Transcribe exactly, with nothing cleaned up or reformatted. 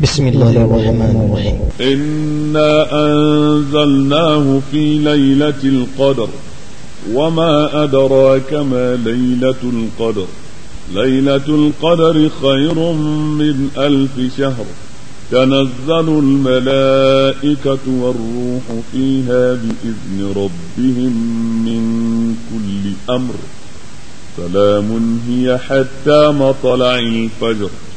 بسم الله الرحمن الرحيم. إنا أنزلناه في ليلة القدر وما أدراك ما ليلة القدر ليلة القدر خير من ألف شهر تنزل الملائكة والروح فيها بإذن ربهم من كل أمر سلام هي حتى مطلع الفجر.